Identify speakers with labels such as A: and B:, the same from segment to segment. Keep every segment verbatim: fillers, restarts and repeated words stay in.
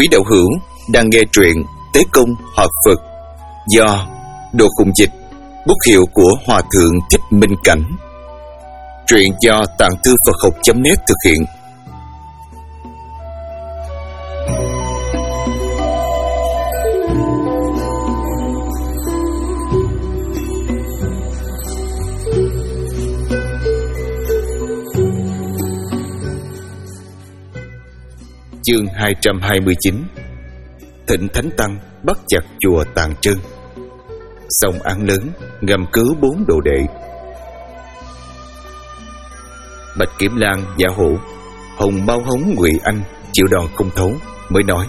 A: Quý đạo hữu đang nghe truyện Tế Công Hợp Phật do Đồ Khùng Dịch, bút hiệu của Hòa Thượng Thích Minh Cảnh. Truyện do Tạng Thư Phật Học chấm net thực hiện. Chương hai trăm hai mươi chín. Thịnh Thánh Tăng bắt chặt chùa Tàng Trân. Xong án lớn ngầm cứu bốn đồ đệ. Bạch Kiểm Lan giả hổ, hồng bao hống Ngụy Anh chịu đòn không thấu, mới nói: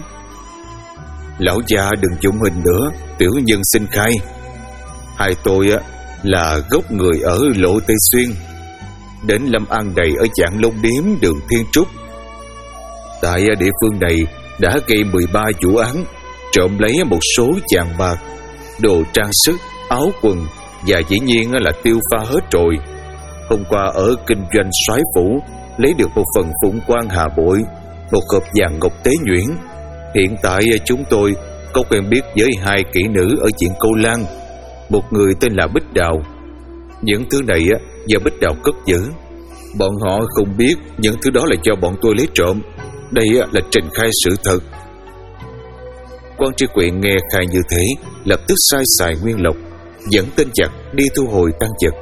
A: lão gia đừng dụng hình nữa, tiểu nhân xin khai. Hai tôi là gốc người ở Lộ Tây Xuyên, đến Lâm An Đầy ở Dạng Long Điếm đường Thiên Trúc. Tại địa phương này đã gây mười ba vụ án, trộm lấy một số vàng bạc, đồ trang sức, áo quần, và dĩ nhiên là tiêu pha hết rồi. Hôm qua ở kinh doanh Soái Phủ lấy được một phần phụng quan hà bội, một hộp vàng ngọc tế nhuyễn. Hiện tại chúng tôi có quen biết với hai kỹ nữ ở Diện Câu Lan, một người tên là Bích Đào. Những thứ này do Bích Đào cất giữ, bọn họ không biết những thứ đó là do bọn tôi lấy trộm. Đây là trình khai sự thật. Quan tri quyện nghe khai như thế, lập tức sai xài Nguyên Lộc dẫn tên giặc đi thu hồi tăng vật.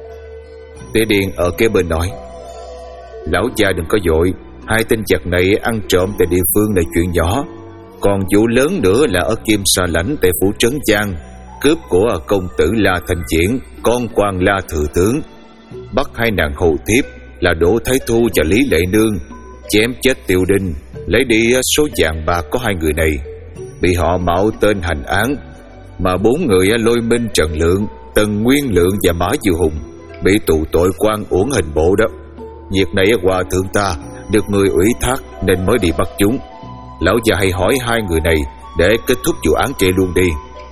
A: Tế Điền ở kế bên nói: lão gia đừng có vội, hai tên giặc này ăn trộm tại địa phương là chuyện nhỏ, còn vụ lớn nữa là ở Kim Sa Lãnh tại phủ Trấn Giang, cướp của công tử La Thành Triển, con quan La Thừa Tướng, bắt hai nàng hầu thiếp là Đỗ Thái Thu và Lý Lệ Nương, chém chết Tiêu Đinh, lấy đi số vàng bạc có hai người này, bị họ mạo tên hành án. Mà bốn người Lôi Minh, Trần Lượng, Tần Nguyên Lượng và Mã Diệu Hùng bị tù tội quan uổng hình bộ đó. Việc này hòa thượng ta được người ủy thác nên mới đi bắt chúng. Lão già hãy hỏi hai người này để kết thúc vụ án trên luôn đi.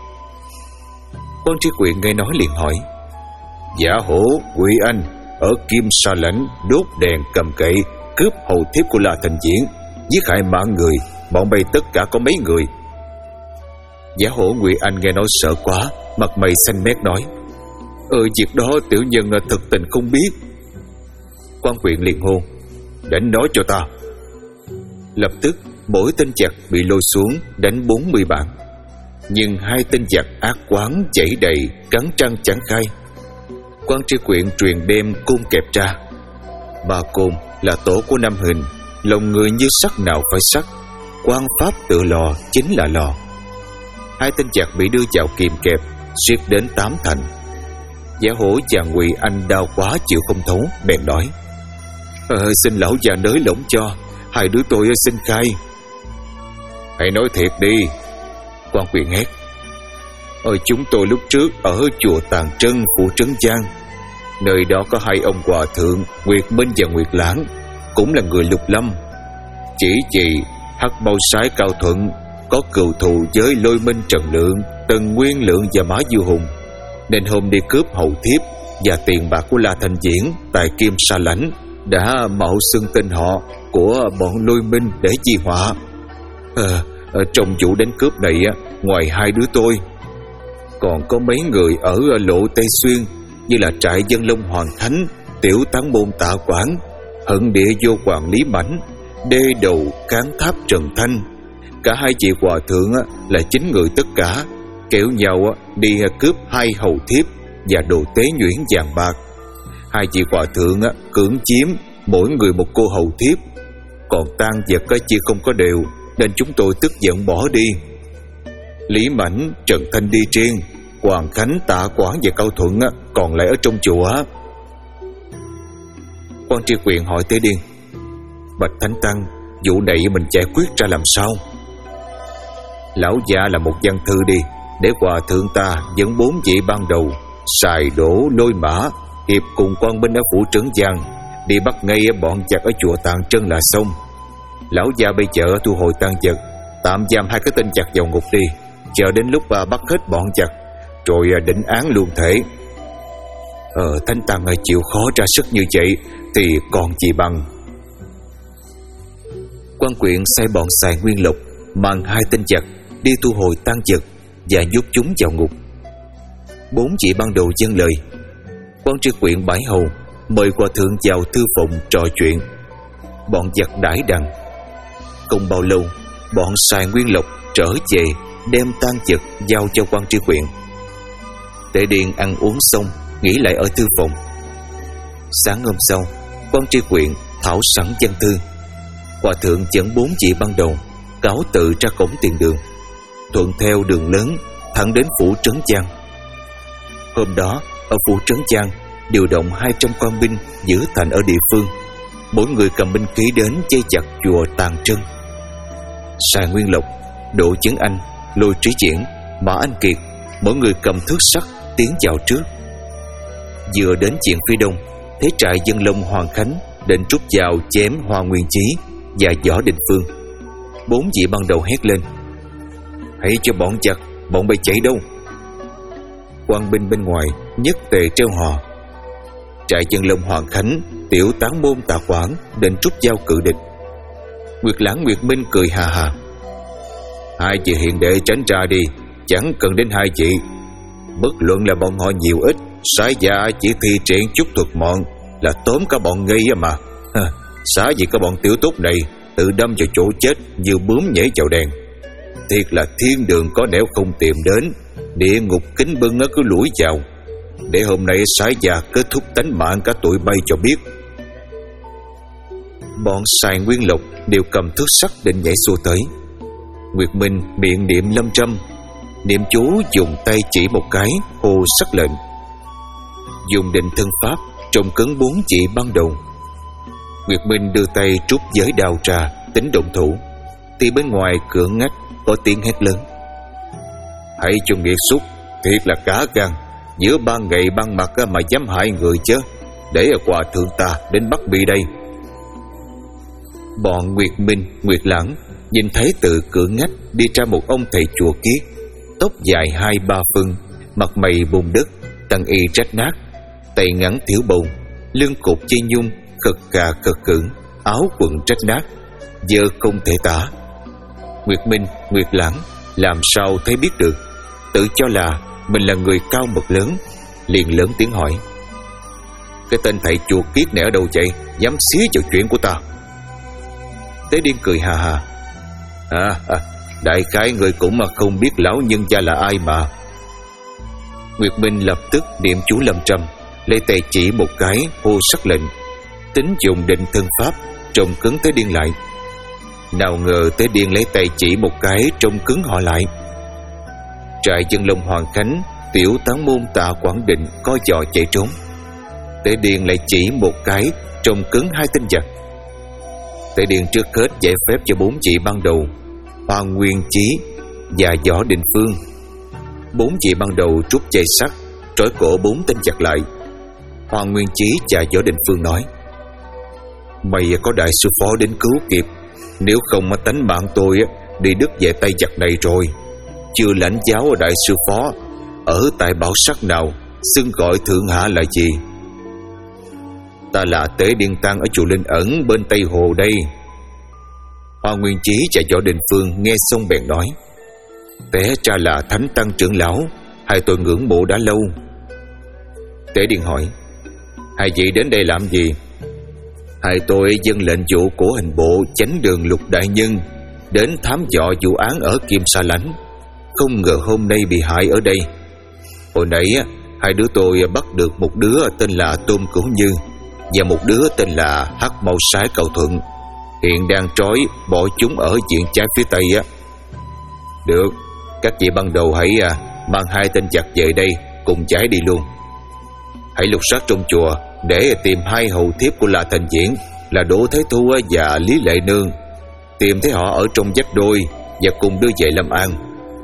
A: Quan tri quyện nghe nói liền hỏi: giả hổ, Ngụy Anh ở Kim Sa Lãnh đốt đèn cầm cậy, cướp hầu thiếp của La Thành Diễn, giết hại mạng người, bọn bay tất cả có mấy người? Giả hổ Ngụy Anh nghe nói sợ quá, mặt mày xanh mét nói: Ờ việc đó tiểu nhân là thực tình không biết. Quan huyện liền hô: đánh nói cho ta. Lập tức mỗi tên giặc bị lôi xuống đánh bốn mươi bạn. Nhưng hai tên giặc ác quán chảy đầy, cắn răng chẳng khai. Quan tri quyện truyền đem côn kẹp ra. Ba côn là tổ của năm hình, lòng người như sắc nào phải sắc, quan pháp tự lò chính là lò. Hai tên giặc bị đưa vào kìm kẹp, siết đến tám thành. Giả hổ và Ngụy Anh đau quá chịu không thấu, bèn nói: ờ, xin lão già nới lỏng cho, hai đứa tôi xin khai. Hãy nói thiệt đi. Quan quyền hét: Ờ, chúng tôi lúc trước ở chùa Tàng Trân, phủ Trấn Giang. Nơi đó có hai ông hòa thượng Nguyệt Minh và Nguyệt Lãng, cũng là người Lục Lâm. Chỉ vì Hắc Bao Sái Cao Thuận có cừu thù với Lôi Minh, Trần Lượng, Tần Nguyên Lượng và Mã Diệu Hùng, nên hôm đi cướp hầu thiếp và tiền bạc của La Thành Diễn tại Kim Sa Lãnh đã mạo xưng tên họ của bọn Lôi Minh để chi họa. Ờ, ở trong vụ đánh cướp này, ngoài hai đứa tôi, còn có mấy người ở Lộ Tây Xuyên như là trại Dân Long Hoàng Thánh, tiểu tán môn Tạ Quảng, hận địa vô Hoàng Lý Mãnh, đê đầu Cán Tháp Trần Thanh. Cả hai chị hòa thượng là chín người tất cả, kéo nhau đi cướp hai hầu thiếp và đồ tế nhuyễn vàng bạc. Hai chị hòa thượng cưỡng chiếm mỗi người một cô hầu thiếp, còn tang vật chia không có đều, nên chúng tôi tức giận bỏ đi. Lý Mãnh, Trần Thanh đi riêng, Hoàng Khánh, Tạ Quảng và Cao Thuận còn lại ở trong chùa. Quan tri quyện hỏi Tế Điên: bạch Thánh Tăng, vụ này mình giải quyết ra làm sao? Lão già là một văn thư đi, để hòa thượng ta dẫn bốn vị ban đầu xài đổ Lôi Mã hiệp cùng quan binh ở phủ Trấn Giang đi bắt ngay bọn giặc ở chùa Tàng Trân là xong. Lão già bây giờ thu hồi tang vật, tạm giam hai cái tên giặc vào ngục đi, chờ đến lúc bắt hết bọn giặc rồi định án luôn thể. Ờ, Thánh Tăng chịu khó ra sức như vậy thì còn gì bằng. Quan quyện sai bọn xài Nguyên Lộc mang hai tên giặc đi thu hồi tang vật và nhốt chúng vào ngục. Bốn vị ban đầu dâng lời. Quan tri huyện bãi hầu mời hòa thượng vào thư phòng trò chuyện. Bọn giặc đãi đằng. Không bao lâu, bọn Sài Nguyên Lộc trở về đem tang vật giao cho quan tri huyện. Tề Điền ăn uống xong nghỉ lại ở thư phòng. Sáng hôm sau, quan tri huyện thảo sẵn văn thư. Hòa thượng dẫn bốn vị ban đầu cáo tự ra cổng tiền đường, thuận theo đường lớn thẳng đến phủ Trấn Giang. Hôm đó ở phủ Trấn Giang điều động hai trăm quan binh giữ thành ở địa phương, mỗi người cầm binh khí đến vây chặt chùa Tàng Trân. Sài Nguyên Lộc, Đỗ Chấn Anh, Lôi Trí Diễn, Mã Anh Kiệt mỗi người cầm thước sắt tiến vào trước. Vừa đến diện phía đông, thấy trại Dân Long Hoàng Khánh định rút vào chém Hoa Nguyên Chí và Võ Đình Phương. Bốn vị ban đầu hét lên: hãy cho bọn giặc, bọn bay chạy đâu? Quan binh bên ngoài nhất tề treo hò. Trại Dân Long Hoàng Khánh, tiểu tán môn Tạ Quảng định rút dao cự địch. Nguyệt Lãng Nguyệt Minh cười hà hà: hai vị hiền đệ tránh ra đi, chẳng cần đến hai vị. Bất luận là bọn họ nhiều ít, Sái Gia chỉ thi triển chút thuật mọn là tóm cả bọn ngây mà. Xá gì các bọn tiểu tốt này tự đâm vào chỗ chết như bướm nhảy vào đèn. Thiệt là thiên đường có nẻo không tìm đến, địa ngục kính bưng cứ lủi vào. Để hôm nay Sái Gia kết thúc tánh mạng cả tụi bay cho biết. Bọn Sài Nguyên Lộc đều cầm thước sắt định nhảy xua tới. Nguyệt Minh miệng niệm lâm trăm, niệm chú dùng tay chỉ một cái hô sắc lệnh. Dùng định thân pháp trông cấn bốn chỉ ban đầu. Nguyệt Minh đưa tay trút giới đao trà tính động thủ, thì bên ngoài cửa ngách có tiếng hét lớn: hãy cho nghiệt xúc, thiệt là cá gan, giữa ban ngày ban mặt mà dám hại người chứ. Để hòa thượng ta đến bắt bi đây. Bọn Nguyệt Minh, Nguyệt Lãng nhìn thấy từ cửa ngách đi ra một ông thầy chùa kiết, tóc dài hai ba phân, mặt mày bùn đất, tầng y rách nát, tay ngắn thiếu bầu, lưng cột dây nhung, khật cà khật cứng, áo quần rách nát, dơ không thể tả. Nguyệt Minh, Nguyệt Lãng làm sao thấy biết được, tự cho là mình là người cao mật lớn, liền lớn tiếng hỏi: cái tên thầy chùa kiết này ở đâu vậy, dám xía vào chuyện của ta? Tế Điên cười hà hà: À, à đại khái người cũng mà không biết lão nhân gia là ai mà. Nguyệt Minh lập tức niệm chú lâm trăm, lấy tay chỉ một cái hô sắc lệnh, tính dùng định thân pháp trông cứng Tế Điên lại. Nào ngờ Tế Điên lấy tay chỉ một cái trông cứng họ lại. Trại Dân Long Hoàng Khánh, tiểu tán môn Tạ Quảng Định co giò chạy trốn. Tế Điên lại chỉ một cái trông cứng hai tên giặc. Tế Điên trước hết giải phép cho bốn vị ban đầu, Hoa Nguyên Chí và Võ Đình Phương. Bốn vị ban đầu rút dây sắt trói cổ bốn tên giặc lại. Hoa Nguyên Chí và Võ Đình Phương nói: mày có đại sư phó đến cứu kịp, nếu không mà tánh mạng tôi đi đứt về tay giặc này rồi. Chưa lãnh giáo ở đại sư phó ở tại bảo sắc nào, xưng gọi thượng hạ là gì? Ta là Tế Điên Tăng ở chùa Linh Ẩn bên Tây Hồ đây. Hoa Nguyên Chí và Võ Đình Phương nghe xong bèn nói: té ra là Thánh Tăng trưởng lão, hai tôi ngưỡng mộ đã lâu. Tế Điên hỏi: hai vị đến đây làm gì? Hai tôi dâng lệnh vụ của hình bộ chánh đường Lục đại nhân đến thám dò vụ án ở Kim Sa Lãnh, không ngờ hôm nay bị hại ở đây. Hồi nãy hai đứa tôi bắt được một đứa tên là Tôn Cửu Như và một đứa tên là Hắc Mau Sái Cầu Thuận, hiện đang trói bỏ chúng ở diện trái phía tây á. Được, các vị ban đầu hãy à, mang hai tên giặc về đây cùng giải đi luôn. Hãy lục soát trong chùa để tìm hai hầu thiếp của La Thành Diễn là Đỗ Thế Thu và Lý Lệ Nương. Tìm thấy họ ở trong giáp đôi và cùng đưa về Lâm An.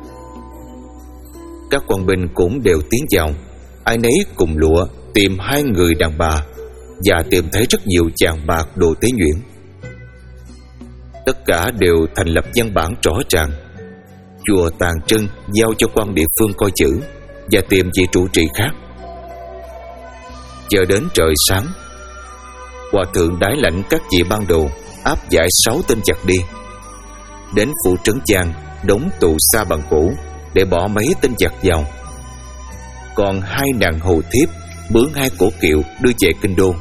A: Các quan binh cũng đều tiến vào, ai nấy cùng lụa tìm hai người đàn bà và tìm thấy rất nhiều vàng bạc đồ tế nhuyễn. Tất cả đều thành lập văn bản rõ ràng. Chùa Tàng Trân giao cho quan địa phương coi chữ và tìm vị trụ trì khác. Chờ đến trời sáng, hòa thượng đái lãnh các vị ban đầu áp giải sáu tên giặc đi. đến phủ trấn Giang đóng tù xa bằng gỗ để bỏ mấy tên giặc vào. Còn hai nàng hầu thiếp bướng hai cổ kiệu đưa về kinh đô.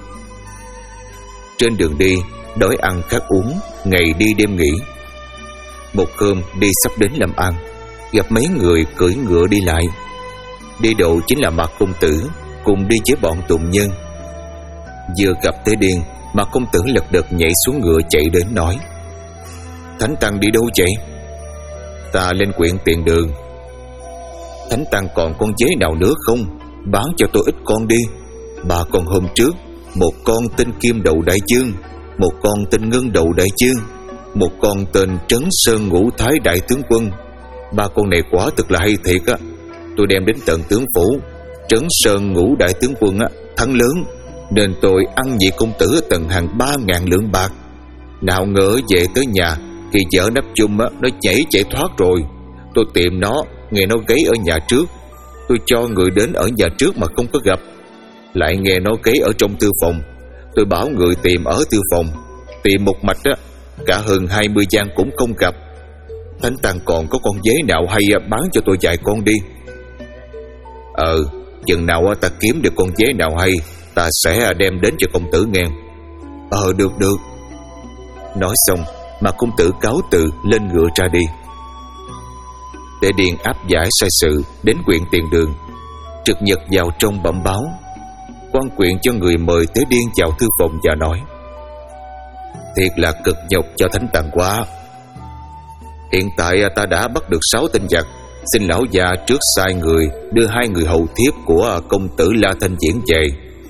A: Trên đường đi, đói ăn khát uống, ngày đi đêm nghỉ. Một hôm đi sắp đến Lâm An, gặp mấy người cưỡi ngựa đi lại. Đi đầu chính là Mạc công tử, cùng đi với bọn tùng nhân. Vừa gặp Tế Điên, Mạc công tử lật đật nhảy xuống ngựa chạy đến nói: Thánh Tăng đi đâu vậy? Ta lên quyện Tiền Đường. Thánh Tăng còn con dế nào nữa không? Bán cho tôi ít con đi. Ba con hôm trước, một con tên Kim Đầu Đại Dương, một con tên Ngân Đầu Đại Dương, một con tên Trấn Sơn Ngũ Thái Đại Tướng Quân. Ba con này quả thực là hay thiệt á. Tôi đem đến tận tướng phủ. Trấn Sơn Ngũ Đại Tướng Quân á, thắng lớn, nên tôi ăn vị công tử tận hàng ba ngàn lượng bạc. Nào ngờ về tới nhà, khi vợ nắp chung á, nó nhảy chạy thoát rồi. Tôi tìm nó, nghe nó gáy ở nhà trước. Tôi cho người đến ở nhà trước mà không có gặp, lại nghe nó gáy ở trong tư phòng. Tôi bảo người tìm ở tư phòng, tìm một mạch á, cả hơn hai mươi gian cũng không gặp. Thánh Tăng còn có con dế nào hay bán cho tôi vài con đi. Ờ, chừng nào ta kiếm được con dế nào hay, ta sẽ đem đến cho công tử nghe. Ờ, được được. Nói xong mà công tử cáo từ lên ngựa ra đi. Tế Điên áp giải sai sự đến quyện Tiền Đường, trực nhật vào trong bẩm báo. Quan quyện cho người mời Tế Điên vào thư phòng và nói: Thiệt là cực nhọc cho Thánh Tăng quá. Hiện tại ta đã bắt được sáu tên giặc, xin lão già trước sai người đưa hai người hầu thiếp của công tử La Thanh Diễn về.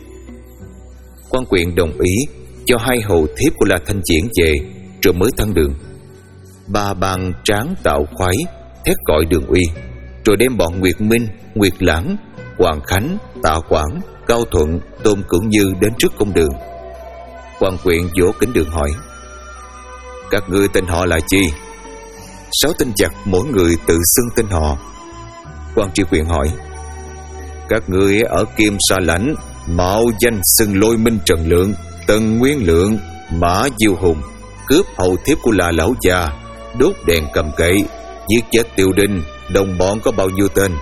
A: Quan quyện đồng ý cho hai hầu thiếp của La Thanh Diễn về, rồi mới thăng đường. Ba bang Tráng Tạo Khoái thét gọi Đường Uy, rồi đem bọn Nguyệt Minh, Nguyệt Lãng, Hoàng Khánh, Tạ Quảng, Cao Thuận, Tôn Cửu Như đến trước công đường. Quan quyện vỗ kính đường hỏi: Các ngươi tên họ là chi? Sáu tên giặc mỗi người tự xưng tên họ. Quan tri quyện hỏi: Các ngươi ở Kim Sa Lãnh mạo danh xưng Lôi Minh Trần Lượng, Tần Nguyên Lượng, Mã Diêu Hùng, cướp hầu thiếp của là lão già, đốt đèn cầm cậy, giết chết Tiêu Đinh, đồng bọn có bao nhiêu tên?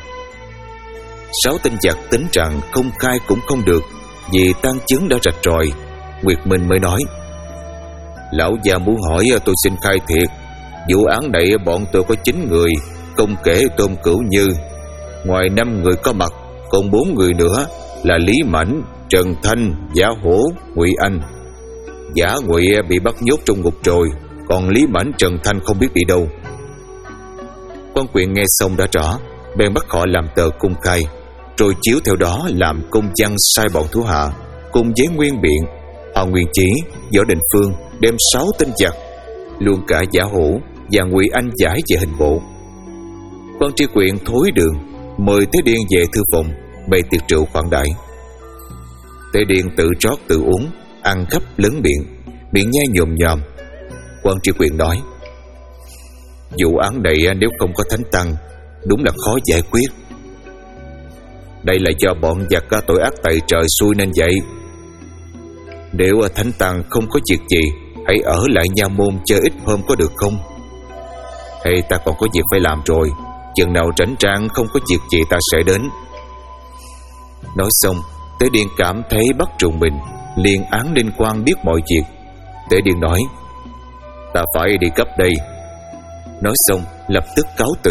A: Sáu tên giặc tính rằng không khai cũng không được, vì tang chứng đã rạch ròi. Nguyệt Minh mới nói: Lão già muốn hỏi tôi xin khai thiệt. Vụ án này bọn tôi có chín người, không kể Tôn Cửu Như. Ngoài năm người có mặt, còn bốn người nữa là Lý Mãnh, Trần Thanh, Giả Hổ, Ngụy Anh. Giả Ngụy bị bắt nhốt trong ngục rồi, còn Lý Mãnh, Trần Thanh không biết đi đâu. Quan quyện nghe xong đã rõ, bèn bắt họ làm tờ cung khai, rồi chiếu theo đó làm công văn sai bọn thủ hạ cùng với Nguyên Biện, Hoàng Nguyên Chí, Võ Định Phương đem sáu tên giặc, luôn cả Giả Hổ và Ngụy Anh giải về hình bộ. Quan tri quyện thối đường mời Tế Điên về thư phòng, bày tiệc rượu khoản đãi. Tế Điên tự trót tự uống, ăn khắp lớn miệng, miệng nhai nhồm nhòm. Quan tri quyện nói: Vụ án này nếu không có Thánh Tăng, đúng là khó giải quyết. Đây là do bọn giặc có tội ác tày trời xui nên vậy. Nếu Thánh Tăng không có việc gì, hãy ở lại nha môn chơi ít hôm có được không? Hay ta còn có việc phải làm rồi, chừng nào rảnh rang không có việc gì ta sẽ đến. Nói xong, Tế Điên cảm thấy bắt trùng mình, liền án Ninh Quang biết mọi việc. Tế Điên nói: Ta phải đi cấp đây. Nói xong lập tức cáo từ.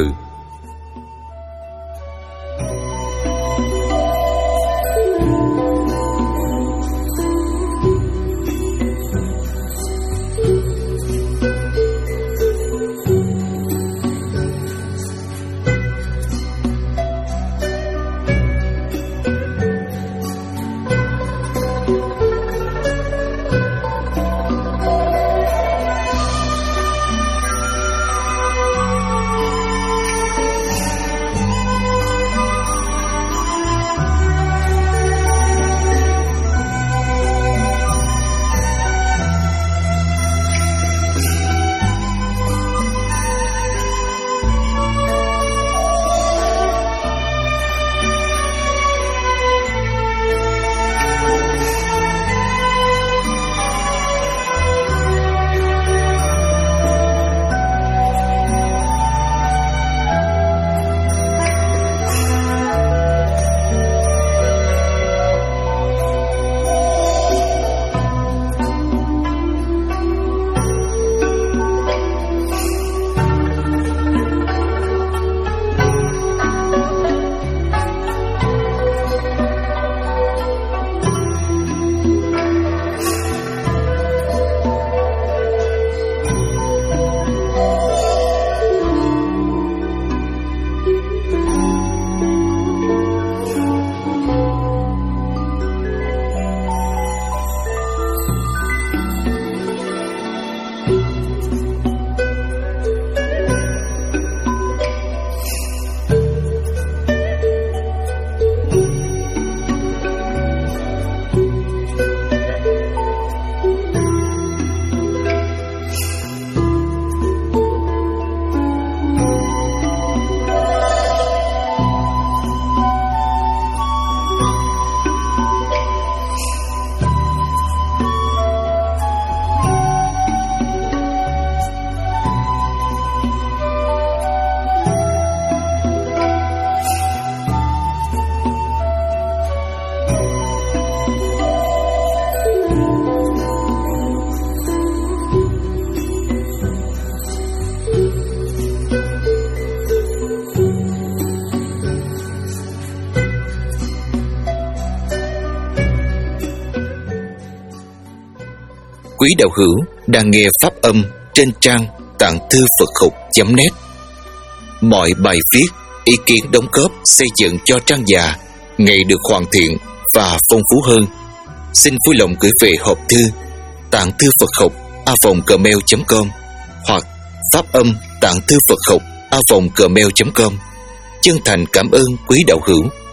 B: quý đạo hữu đang nghe pháp âm trên trang tạng thư Phật học chấm net. Mọi bài viết, ý kiến đóng góp xây dựng cho trang già ngày được hoàn thiện và phong phú hơn, xin vui lòng gửi về hộp thư tạng thư Phật học a vòng gmail chấm com hoặc pháp âm tạng thư Phật học a vòng gmail chấm com. Chân thành cảm ơn quý đạo hữu.